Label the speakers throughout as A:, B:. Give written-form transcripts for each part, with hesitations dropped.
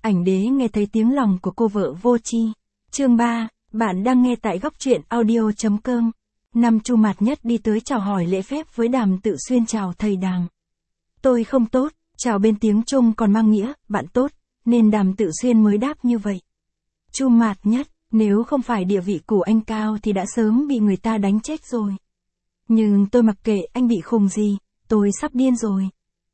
A: Ảnh đế nghe thấy tiếng lòng của cô vợ vô tri. Chương 3, bạn đang nghe tại góc truyện audio.com. Năm Chu Mạt Nhất đi tới chào hỏi lễ phép với Đàm Tự Xuyên. Chào thầy Đàm. Tôi không tốt, chào bên tiếng Trung còn mang nghĩa, bạn tốt, nên Đàm Tự Xuyên mới đáp như vậy. Chu Mạt Nhất, nếu không phải địa vị của anh cao thì đã sớm bị người ta đánh chết rồi. Nhưng tôi mặc kệ anh bị khùng gì, tôi sắp điên rồi.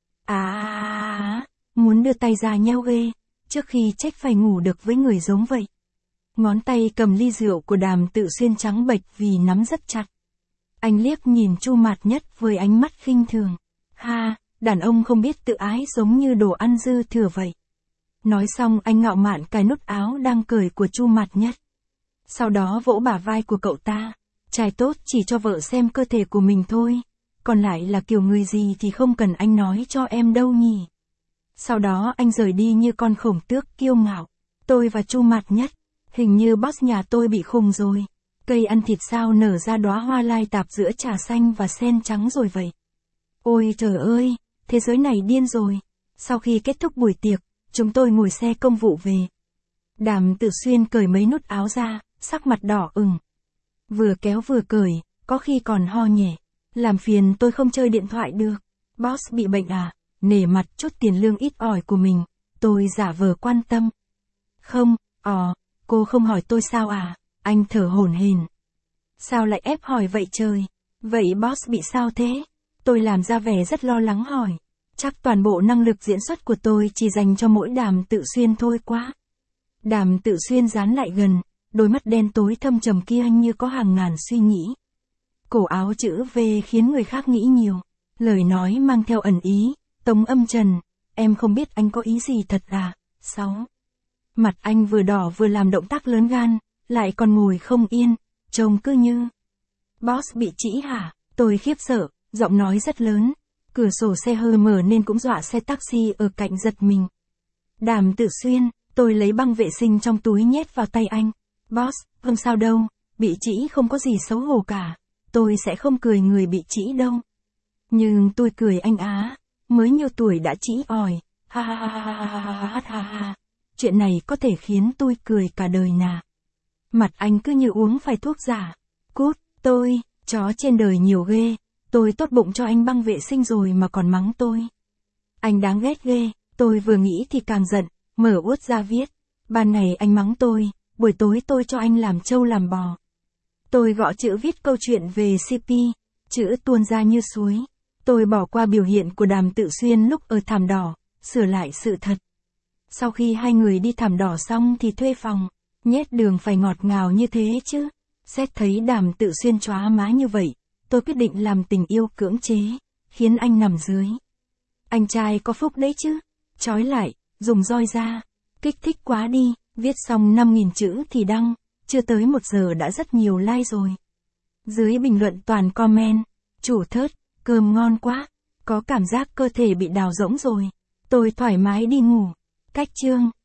A: Muốn đưa tay ra nheo ghê, trước khi chết phải ngủ được với người giống vậy. Ngón tay cầm ly rượu của Đàm Tự Xuyên trắng bệch vì nắm rất chặt. Anh liếc nhìn Chu Mạt Nhất với ánh mắt khinh thường. Ha, đàn ông không biết tự ái giống như đồ ăn dư thừa vậy. Nói xong anh ngạo mạn cài nút áo đang cởi của Chu Mạt Nhất. Sau đó vỗ bả vai của cậu ta. Trai tốt chỉ cho vợ xem cơ thể của mình thôi. Còn lại là kiểu người gì thì không cần anh nói cho em đâu nhỉ. Sau đó anh rời đi như con khổng tước kiêu ngạo. Tôi và Chu Mạt Nhất, hình như boss nhà tôi bị khùng rồi. Cây ăn thịt sao nở ra đóa hoa lai tạp giữa trà xanh và sen trắng rồi vậy. Ôi trời ơi, thế giới này điên rồi. Sau khi kết thúc buổi tiệc, chúng tôi ngồi xe công vụ về. Đàm Tự Xuyên cởi mấy nút áo ra, sắc mặt đỏ ửng. Vừa kéo vừa cởi, có khi còn ho nhẹ. Làm phiền tôi không chơi điện thoại được. Boss bị bệnh à? Nể mặt chút tiền lương ít ỏi của mình, tôi giả vờ quan tâm. Không, cô không hỏi tôi sao à? Anh thở hổn hển. Sao lại ép hỏi vậy trời? Vậy boss bị sao thế? Tôi làm ra vẻ rất lo lắng hỏi. Chắc toàn bộ năng lực diễn xuất của tôi chỉ dành cho mỗi Đàm Tự Xuyên thôi quá. Đàm Tự Xuyên dán lại gần, đôi mắt đen tối thâm trầm kia như có hàng ngàn suy nghĩ. Cổ áo chữ V khiến người khác nghĩ nhiều. Lời nói mang theo ẩn ý. Tống Âm Trần, em không biết anh có ý gì thật à? 6. Mặt anh vừa đỏ vừa làm động tác lớn gan, lại còn ngồi không yên, trông cứ như. Boss bị trĩ hả? Tôi khiếp sợ, giọng nói rất lớn. Cửa sổ xe hơi mở nên cũng dọa xe taxi ở cạnh giật mình. Đàm Tự Xuyên, tôi lấy băng vệ sinh trong túi nhét vào tay anh. Boss, không sao đâu, bị trĩ không có gì xấu hổ cả. Tôi sẽ không cười người bị trĩ đâu. Nhưng tôi cười anh á. Mới nhiêu tuổi đã trĩ ỏi, ha. Chuyện này có thể khiến tôi cười cả đời nà. Mặt anh cứ như uống phải thuốc giả. Cút, chó trên đời nhiều ghê, tôi tốt bụng cho anh băng vệ sinh rồi mà còn mắng tôi. Anh đáng ghét ghê, tôi vừa nghĩ thì càng giận, mở uất ra viết. Ban ngày anh mắng tôi, buổi tối tôi cho anh làm trâu làm bò. Tôi gõ chữ viết câu chuyện về CP, chữ tuôn ra như suối. Tôi bỏ qua biểu hiện của Đàm Tự Xuyên lúc ở Thảm Đỏ, sửa lại sự thật. Sau khi hai người đi Thảm Đỏ xong thì thuê phòng, nhét đường phải ngọt ngào như thế chứ. Xét thấy Đàm Tự Xuyên chóa má như vậy, tôi quyết định làm tình yêu cưỡng chế, khiến anh nằm dưới. Anh trai có phúc đấy chứ, trói lại, dùng roi ra, kích thích quá đi, viết xong 5.000 chữ thì đăng, chưa tới 1 giờ đã rất nhiều like rồi. Dưới bình luận toàn comment, chủ thớt. Cơm ngon quá, có cảm giác cơ thể bị đào rỗng rồi. Tôi thoải mái đi ngủ. Cách chương.